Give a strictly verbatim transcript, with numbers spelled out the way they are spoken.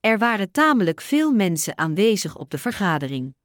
Er waren tamelijk veel mensen aanwezig op de vergadering.